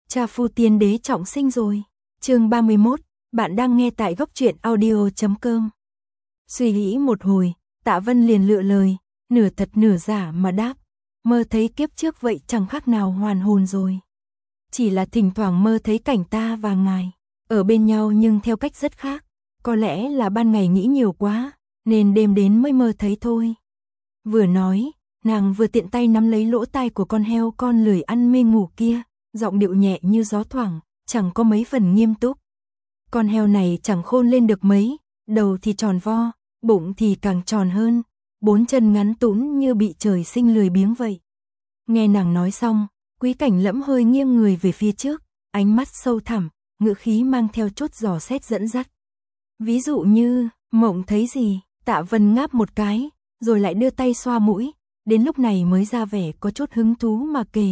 Cha phu tiên đế trọng sinh rồi. Chương 31, bạn đang nghe tại góc truyện audio.com. Suy nghĩ một hồi, Tạ Vân liền lựa lời, nửa thật nửa giả mà đáp, mơ thấy kiếp trước vậy chẳng khác nào hoàn hồn rồi. Chỉ là thỉnh thoảng mơ thấy cảnh ta và ngài ở bên nhau nhưng theo cách rất khác, có lẽ là ban ngày nghĩ nhiều quá, nên đêm đến mới mơ thấy thôi. Vừa nói, nàng vừa tiện tay nắm lấy lỗ tai của con heo con lười ăn mê ngủ kia, giọng điệu nhẹ như gió thoảng, chẳng có mấy phần nghiêm túc. Con heo này chẳng khôn lên được mấy, đầu thì tròn vo, bụng thì càng tròn hơn, bốn chân ngắn tũn như bị trời sinh lười biếng vậy. Nghe nàng nói xong, Quý Cảnh Lẫm hơi nghiêng người về phía trước, ánh mắt sâu thẳm, ngữ khí mang theo chút dò xét dẫn dắt. Ví dụ như, mộng thấy gì? Tạ Vân ngáp một cái, rồi lại đưa tay xoa mũi, đến lúc này mới ra vẻ có chút hứng thú mà kể.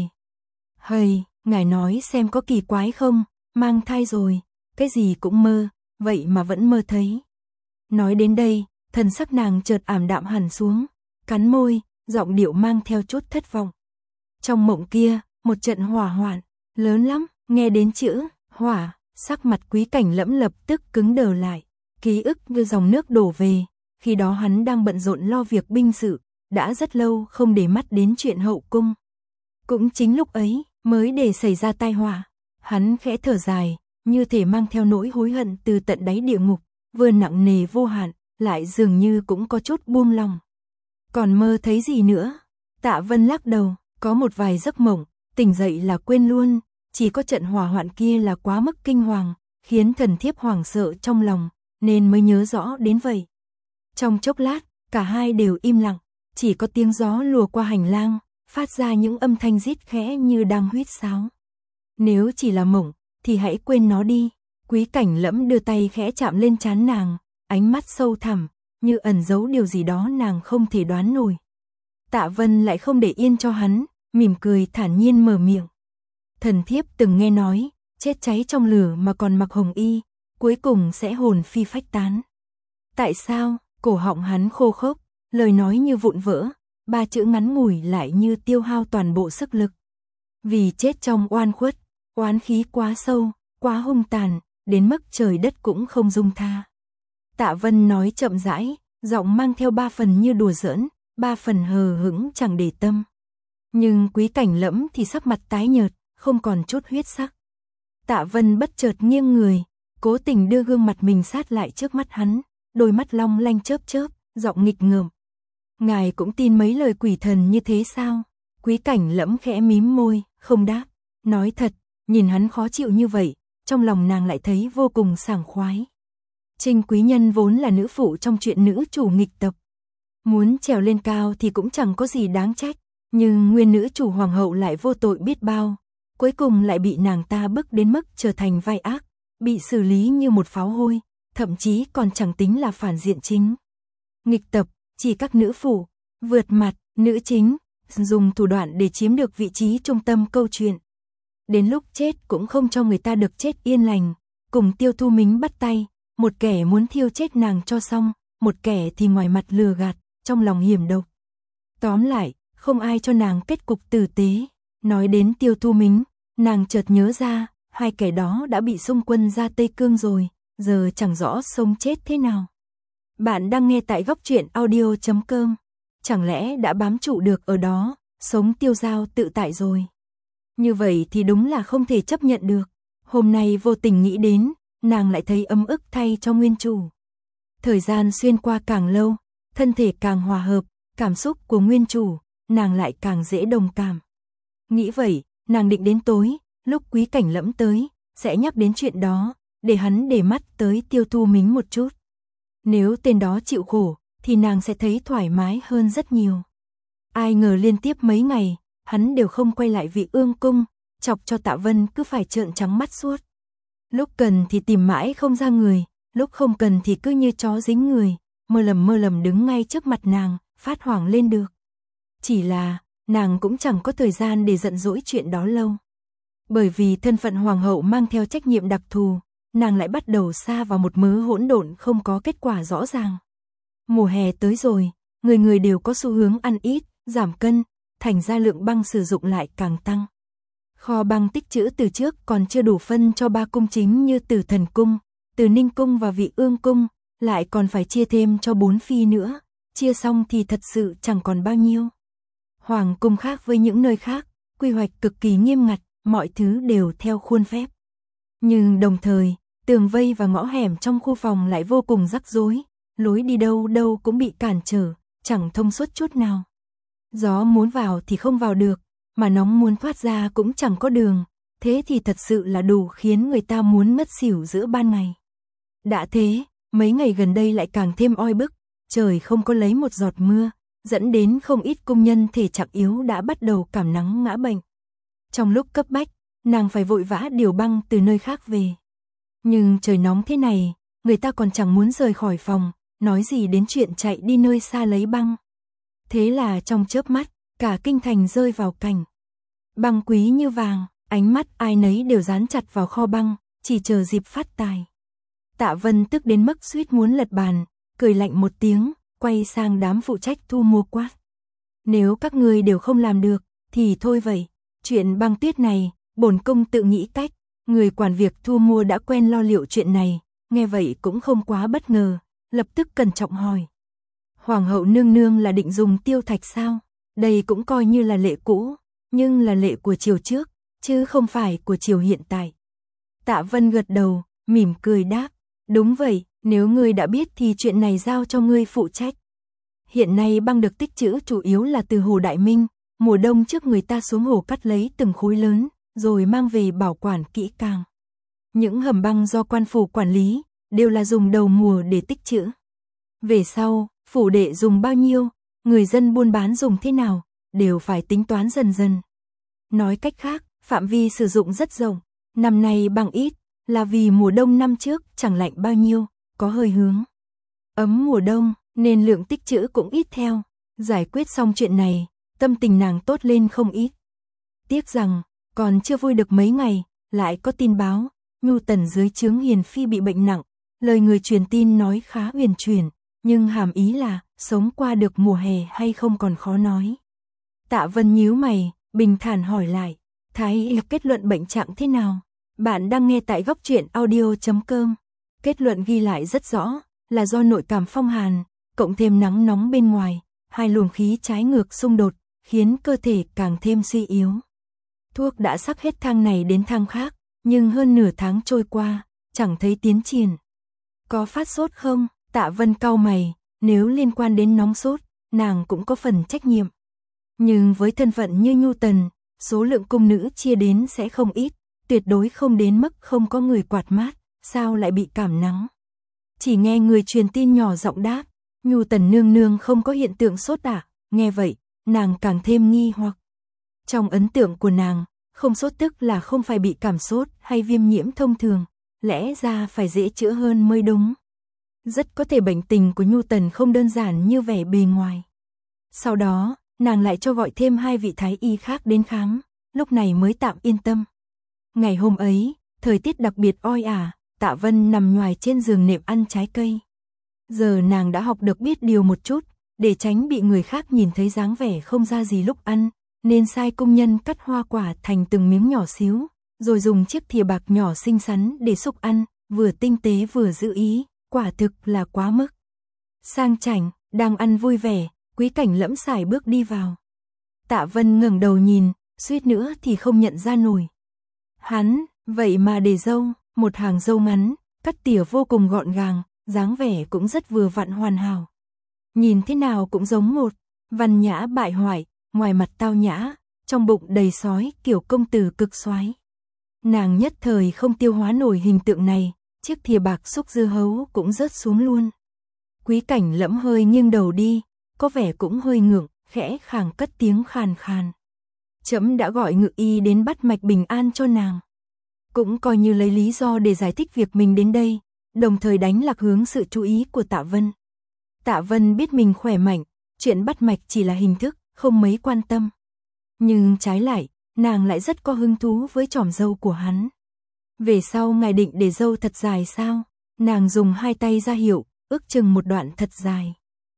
Hầy, ngài nói xem có kỳ quái không, mang thai rồi, cái gì cũng mơ, vậy mà vẫn mơ thấy. Nói đến đây, thần sắc nàng chợt ảm đạm hẳn xuống, cắn môi, giọng điệu mang theo chút thất vọng. Trong mộng kia, một trận hỏa hoạn, lớn lắm, nghe đến chữ hỏa, sắc mặt Quý Cảnh Lẫm lập tức cứng đờ lại, ký ức như dòng nước đổ về, khi đó hắn đang bận rộn lo việc binh sự, đã rất lâu không để mắt đến chuyện hậu cung. Cũng chính lúc ấy, mới để xảy ra tai họa, hắn khẽ thở dài, như thể mang theo nỗi hối hận từ tận đáy địa ngục, vừa nặng nề vô hạn, lại dường như cũng có chút buông lòng. Còn mơ thấy gì nữa? Tạ Vân lắc đầu, có một vài giấc mộng, tỉnh dậy là quên luôn, chỉ có trận hỏa hoạn kia là quá mức kinh hoàng, khiến thần thiếp hoảng sợ trong lòng, nên mới nhớ rõ đến vậy. Trong chốc lát, cả hai đều im lặng, chỉ có tiếng gió lùa qua hành lang, phát ra những âm thanh rít khẽ như đang huýt sáo. Nếu chỉ là mộng, thì hãy quên nó đi. Quý Cảnh Lẫm đưa tay khẽ chạm lên trán nàng, ánh mắt sâu thẳm, như ẩn giấu điều gì đó nàng không thể đoán nổi. Tạ Vân lại không để yên cho hắn, mỉm cười thản nhiên mở miệng. Thần thiếp từng nghe nói, chết cháy trong lửa mà còn mặc hồng y, cuối cùng sẽ hồn phi phách tán. Tại sao? Cổ họng hắn khô khốc, lời nói như vụn vỡ, ba chữ ngắn ngủi lại như tiêu hao toàn bộ sức lực. Vì chết trong oan khuất, oán khí quá sâu, quá hung tàn, đến mức trời đất cũng không dung tha. Tạ Vân nói chậm rãi, giọng mang theo ba phần như đùa giỡn, ba phần hờ hững chẳng để tâm. Nhưng Quý Cảnh Lẫm thì sắc mặt tái nhợt, không còn chút huyết sắc. Tạ Vân bất chợt nghiêng người, cố tình đưa gương mặt mình sát lại trước mắt hắn, đôi mắt long lanh chớp chớp, giọng nghịch ngợm. Ngài cũng tin mấy lời quỷ thần như thế sao? Quý Cảnh Lẫm khẽ mím môi, không đáp. Nói thật, nhìn hắn khó chịu như vậy, trong lòng nàng lại thấy vô cùng sảng khoái. Trinh quý nhân vốn là nữ phụ trong chuyện nữ chủ nghịch tập. Muốn trèo lên cao thì cũng chẳng có gì đáng trách, nhưng nguyên nữ chủ hoàng hậu lại vô tội biết bao, cuối cùng lại bị nàng ta bức đến mức trở thành vai ác, bị xử lý như một pháo hôi, thậm chí còn chẳng tính là phản diện chính. Nghịch tập, chỉ các nữ phụ, vượt mặt, nữ chính, dùng thủ đoạn để chiếm được vị trí trung tâm câu chuyện. Đến lúc chết cũng không cho người ta được chết yên lành, cùng Tiêu Thu Mính bắt tay, một kẻ muốn thiêu chết nàng cho xong, một kẻ thì ngoài mặt lừa gạt, trong lòng hiểm độc. Tóm lại, không ai cho nàng kết cục tử tế. Nói đến Tiêu Thu Mính, nàng chợt nhớ ra, hai kẻ đó đã bị xung quân ra Tây Cương rồi, giờ chẳng rõ sống chết thế nào. Bạn đang nghe tại góc truyện audio.com. Chẳng lẽ đã bám trụ được ở đó, sống tiêu dao tự tại rồi. Như vậy thì đúng là không thể chấp nhận được. Hôm nay vô tình nghĩ đến, nàng lại thấy ấm ức thay cho nguyên chủ. Thời gian xuyên qua càng lâu, thân thể càng hòa hợp, cảm xúc của nguyên chủ, nàng lại càng dễ đồng cảm. Nghĩ vậy, nàng định đến tối, lúc Quý Cảnh Lẫm tới, sẽ nhắc đến chuyện đó, để hắn để mắt tới Tiêu Thu Mính một chút. Nếu tên đó chịu khổ, thì nàng sẽ thấy thoải mái hơn rất nhiều. Ai ngờ liên tiếp mấy ngày, hắn đều không quay lại Vị Ương cung, chọc cho Tạ Vân cứ phải trợn trắng mắt suốt. Lúc cần thì tìm mãi không ra người, lúc không cần thì cứ như chó dính người, mơ lầm đứng ngay trước mặt nàng, phát hoảng lên được. Chỉ là, nàng cũng chẳng có thời gian để giận dỗi chuyện đó lâu. Bởi vì thân phận hoàng hậu mang theo trách nhiệm đặc thù, nàng lại bắt đầu sa vào một mớ hỗn độn không có kết quả rõ ràng. Mùa hè tới rồi, người người đều có xu hướng ăn ít, giảm cân, thành ra lượng băng sử dụng lại càng tăng. Kho băng tích trữ từ trước còn chưa đủ phân cho 3 cung chính như Tử Thần Cung, Từ Ninh Cung và Vị Ương Cung, lại còn phải chia thêm cho 4 phi nữa, chia xong thì thật sự chẳng còn bao nhiêu. Hoàng cung khác với những nơi khác, quy hoạch cực kỳ nghiêm ngặt, mọi thứ đều theo khuôn phép. Nhưng đồng thời, tường vây và ngõ hẻm trong khu phòng lại vô cùng rắc rối, lối đi đâu đâu cũng bị cản trở, chẳng thông suốt chút nào. Gió muốn vào thì không vào được, mà nóng muốn thoát ra cũng chẳng có đường, thế thì thật sự là đủ khiến người ta muốn ngất xỉu giữa ban ngày. Đã thế, mấy ngày gần đây lại càng thêm oi bức, trời không có lấy một giọt mưa, dẫn đến không ít công nhân thể trạng yếu đã bắt đầu cảm nắng ngã bệnh. Trong lúc cấp bách, nàng phải vội vã điều băng từ nơi khác về. Nhưng trời nóng thế này, người ta còn chẳng muốn rời khỏi phòng, nói gì đến chuyện chạy đi nơi xa lấy băng. Thế là trong chớp mắt, cả kinh thành rơi vào cảnh băng quý như vàng, ánh mắt ai nấy đều dán chặt vào kho băng, chỉ chờ dịp phát tài. Tạ Vân tức đến mức suýt muốn lật bàn, cười lạnh một tiếng, quay sang đám phụ trách thu mua quát. Nếu các ngươi đều không làm được, thì thôi vậy, chuyện băng tuyết này, bổn cung tự nghĩ cách, người quản việc thu mua đã quen lo liệu chuyện này, nghe vậy cũng không quá bất ngờ, lập tức cẩn trọng hỏi. Hoàng hậu nương nương là định dùng tiêu thạch sao? Đây cũng coi như là lệ cũ, nhưng là lệ của triều trước, chứ không phải của triều hiện tại. Tạ Vân gật đầu, mỉm cười đáp, đúng vậy, nếu ngươi đã biết thì chuyện này giao cho ngươi phụ trách. Hiện nay băng được tích trữ chủ yếu là từ Hồ Đại Minh, mùa đông trước người ta xuống hồ cắt lấy từng khối lớn, rồi mang về bảo quản kỹ càng. Những hầm băng do quan phủ quản lý, đều là dùng đầu mùa để tích trữ. Về sau, phủ đệ dùng bao nhiêu, người dân buôn bán dùng thế nào, đều phải tính toán dần dần. Nói cách khác, phạm vi sử dụng rất rộng, năm nay băng ít, là vì mùa đông năm trước chẳng lạnh bao nhiêu, có hơi hướng ấm mùa đông, nên lượng tích trữ cũng ít theo. Giải quyết xong chuyện này, tâm tình nàng tốt lên không ít. Tiếc rằng, còn chưa vui được mấy ngày, lại có tin báo, Nhu Tần dưới trướng Hiền Phi bị bệnh nặng, lời người truyền tin nói khá huyền chuyển, nhưng hàm ý là, sống qua được mùa hè hay không còn khó nói. Tạ Vân nhíu mày, bình thản hỏi lại, Thái y kết luận bệnh trạng thế nào? Bạn đang nghe tại góc truyện audio.com. Kết luận ghi lại rất rõ, là do nội cảm phong hàn, cộng thêm nắng nóng bên ngoài, hai luồng khí trái ngược xung đột, khiến cơ thể càng thêm suy yếu. Thuốc đã sắc hết thang này đến thang khác, nhưng hơn nửa tháng trôi qua, chẳng thấy tiến triển. Có phát sốt không? Tạ Vân cau mày, nếu liên quan đến nóng sốt, nàng cũng có phần trách nhiệm. Nhưng với thân phận như Nhu Tần, số lượng cung nữ chia đến sẽ không ít, tuyệt đối không đến mức không có người quạt mát, sao lại bị cảm nắng. Chỉ nghe người truyền tin nhỏ giọng đáp, Nhu Tần nương nương không có hiện tượng sốt à? Nghe vậy, nàng càng thêm nghi hoặc. Trong ấn tượng của nàng, không sốt tức là không phải bị cảm sốt hay viêm nhiễm thông thường, lẽ ra phải dễ chữa hơn mới đúng. Rất có thể bệnh tình của Nhu Tần không đơn giản như vẻ bề ngoài. Sau đó, nàng lại cho gọi thêm 2 vị thái y khác đến khám, lúc này mới tạm yên tâm. Ngày hôm ấy, thời tiết đặc biệt oi ả, Tạ Vân nằm nhoài trên giường nệm ăn trái cây. Giờ nàng đã học được biết điều một chút, để tránh bị người khác nhìn thấy dáng vẻ không ra gì lúc ăn, nên sai công nhân cắt hoa quả thành từng miếng nhỏ xíu, rồi dùng chiếc thìa bạc nhỏ xinh xắn để xúc ăn, vừa tinh tế vừa giữ ý, quả thực là quá mức. Sang chảnh, đang ăn vui vẻ, Quý Cảnh lẫm sải bước đi vào. Tạ Vân ngẩng đầu nhìn, suýt nữa thì không nhận ra nổi. Hắn, vậy mà để râu, một hàng râu ngắn, cắt tỉa vô cùng gọn gàng, dáng vẻ cũng rất vừa vặn hoàn hảo. Nhìn thế nào cũng giống một văn nhã bại hoại, ngoài mặt tao nhã, trong bụng đầy sói kiểu công tử cực soái. Nàng nhất thời không tiêu hóa nổi hình tượng này, chiếc thìa bạc xúc dưa hấu cũng rớt xuống luôn. Quý Cảnh lẫm hơi nghiêng đầu đi, có vẻ cũng hơi ngượng, khẽ khàng cất tiếng khàn khàn. Trẫm đã gọi ngự y đến bắt mạch bình an cho nàng. Cũng coi như lấy lý do để giải thích việc mình đến đây, đồng thời đánh lạc hướng sự chú ý của Tạ Vân. Tạ Vân biết mình khỏe mạnh, chuyện bắt mạch chỉ là hình thức, không mấy quan tâm. Nhưng trái lại, nàng lại rất có hứng thú với chòm râu của hắn. Về sau ngài định để râu thật dài sao? Nàng dùng 2 tay ra hiệu, ước chừng một đoạn thật dài.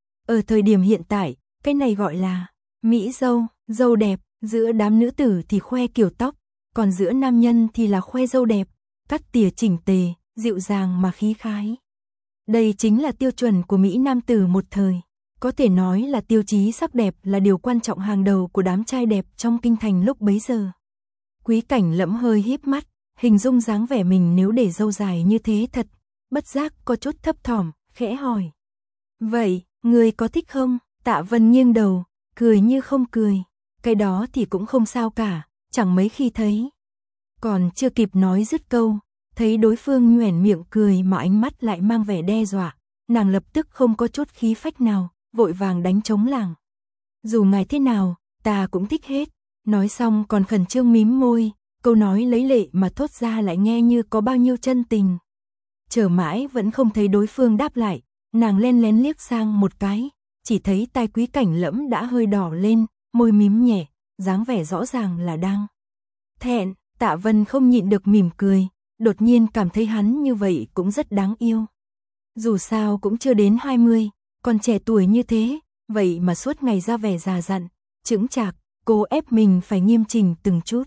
Ở thời điểm hiện tại, cái này gọi là mỹ râu, râu đẹp, giữa đám nữ tử thì khoe kiểu tóc, còn giữa nam nhân thì là khoe râu đẹp, cắt tỉa chỉnh tề, dịu dàng mà khí khái. Đây chính là tiêu chuẩn của Mỹ nam tử một thời. Có thể nói là tiêu chí sắc đẹp là điều quan trọng hàng đầu của đám trai đẹp trong kinh thành lúc bấy giờ. Quý Cảnh Lẫm hơi híp mắt, hình dung dáng vẻ mình nếu để râu dài như thế thật, bất giác có chút thấp thỏm, khẽ hỏi. Vậy, người có thích không? Tạ Vân nghiêng đầu, cười như không cười. Cái đó thì cũng không sao cả, chẳng mấy khi thấy. Còn chưa kịp nói dứt câu, thấy đối phương nhoẻn miệng cười mà ánh mắt lại mang vẻ đe dọa, nàng lập tức không có chút khí phách nào, vội vàng đánh trống lảng. Dù ngài thế nào, ta cũng thích hết. Nói xong còn khẩn trương mím môi, câu nói lấy lệ mà thốt ra lại nghe như có bao nhiêu chân tình. Chờ mãi vẫn không thấy đối phương đáp lại, nàng len lén liếc sang một cái, chỉ thấy tai Quý Cảnh Lẫm đã hơi đỏ lên, môi mím nhẹ, dáng vẻ rõ ràng là đang thẹn. Tạ Vân không nhịn được mỉm cười, đột nhiên cảm thấy hắn như vậy cũng rất đáng yêu. Dù sao cũng chưa đến 20, còn trẻ tuổi như thế, vậy mà suốt ngày ra vẻ già dặn, chững chạc, cố ép mình phải nghiêm chỉnh từng chút.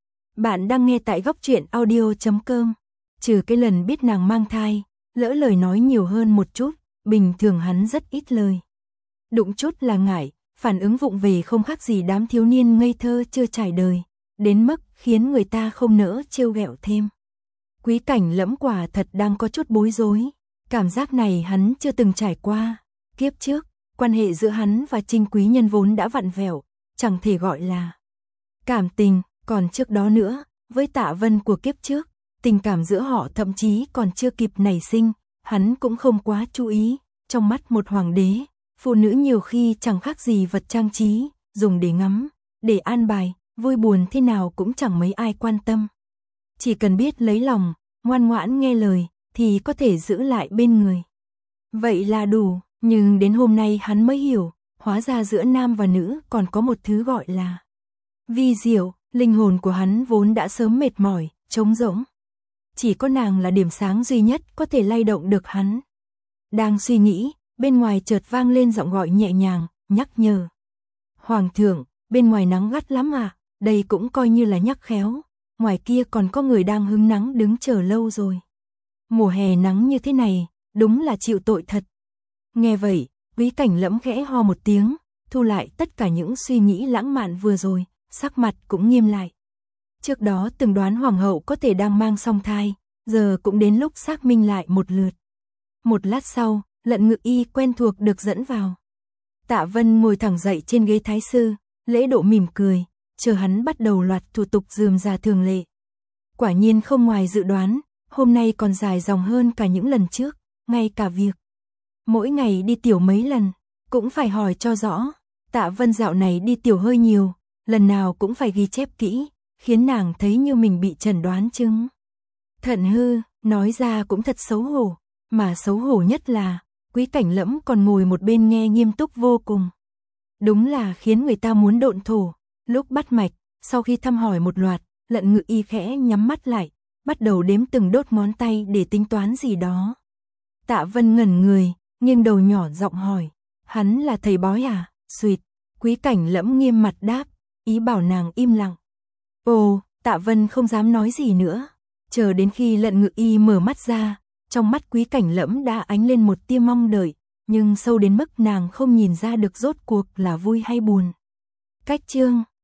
Bạn đang nghe tại góc truyện audio.com. Trừ cái lần biết nàng mang thai, lỡ lời nói nhiều hơn một chút, bình thường hắn rất ít lời. Đụng chút là ngại, phản ứng vụng về không khác gì đám thiếu niên ngây thơ chưa trải đời, đến mức khiến người ta không nỡ trêu ghẹo thêm. Quý Cảnh Lẫm quả thật đang có chút bối rối, cảm giác này hắn chưa từng trải qua. Kiếp trước, quan hệ giữa hắn và Trinh quý nhân vốn đã vặn vẹo, chẳng thể gọi là cảm tình, còn trước đó nữa, với Tạ Vân của kiếp trước, tình cảm giữa họ thậm chí còn chưa kịp nảy sinh, hắn cũng không quá chú ý. Trong mắt một hoàng đế, phụ nữ nhiều khi chẳng khác gì vật trang trí, dùng để ngắm, để an bài, vui buồn thế nào cũng chẳng mấy ai quan tâm. Chỉ cần biết lấy lòng, ngoan ngoãn nghe lời, thì có thể giữ lại bên người. Vậy là đủ, nhưng đến hôm nay hắn mới hiểu, hóa ra giữa nam và nữ còn có một thứ gọi là vi diệu. Linh hồn của hắn vốn đã sớm mệt mỏi, trống rỗng. Chỉ có nàng là điểm sáng duy nhất có thể lay động được hắn. Đang suy nghĩ, bên ngoài chợt vang lên giọng gọi nhẹ nhàng, nhắc nhở. Hoàng thượng, bên ngoài nắng gắt lắm à, đây cũng coi như là nhắc khéo. Ngoài kia còn có người đang hứng nắng đứng chờ lâu rồi. Mùa hè nắng như thế này, đúng là chịu tội thật. Nghe vậy, Quý Cảnh Lẫm khẽ ho một tiếng, thu lại tất cả những suy nghĩ lãng mạn vừa rồi, sắc mặt cũng nghiêm lại. Trước đó từng đoán hoàng hậu có thể đang mang song thai, giờ cũng đến lúc xác minh lại một lượt. Một lát sau, Lận Ngự Y quen thuộc được dẫn vào. Tạ Vân ngồi thẳng dậy trên ghế thái sư, lễ độ mỉm cười, chờ hắn bắt đầu loạt thủ tục rườm rà thường lệ. Quả nhiên không ngoài dự đoán, hôm nay còn dài dòng hơn cả những lần trước, ngay cả việc mỗi ngày đi tiểu mấy lần, cũng phải hỏi cho rõ. Tạ Vân dạo này đi tiểu hơi nhiều, lần nào cũng phải ghi chép kỹ, khiến nàng thấy như mình bị chẩn đoán chứng thận hư, nói ra cũng thật xấu hổ, mà xấu hổ nhất là Quý Cảnh Lẫm còn ngồi một bên nghe nghiêm túc vô cùng. Đúng là khiến người ta muốn độn thổ. Lúc bắt mạch, sau khi thăm hỏi một loạt, Lận Ngự Y khẽ nhắm mắt lại, bắt đầu đếm từng đốt ngón tay để tính toán gì đó. Tạ Vân ngẩn người, nghiêng đầu nhỏ giọng hỏi, hắn là thầy bói à? Xuyệt, Quý Cảnh Lẫm nghiêm mặt đáp, ý bảo nàng im lặng. Ồ, Tạ Vân không dám nói gì nữa, chờ đến khi Lận Ngự Y mở mắt ra, trong mắt Quý Cảnh Lẫm đã ánh lên một tia mong đợi, nhưng sâu đến mức nàng không nhìn ra được rốt cuộc là vui hay buồn. Cách chương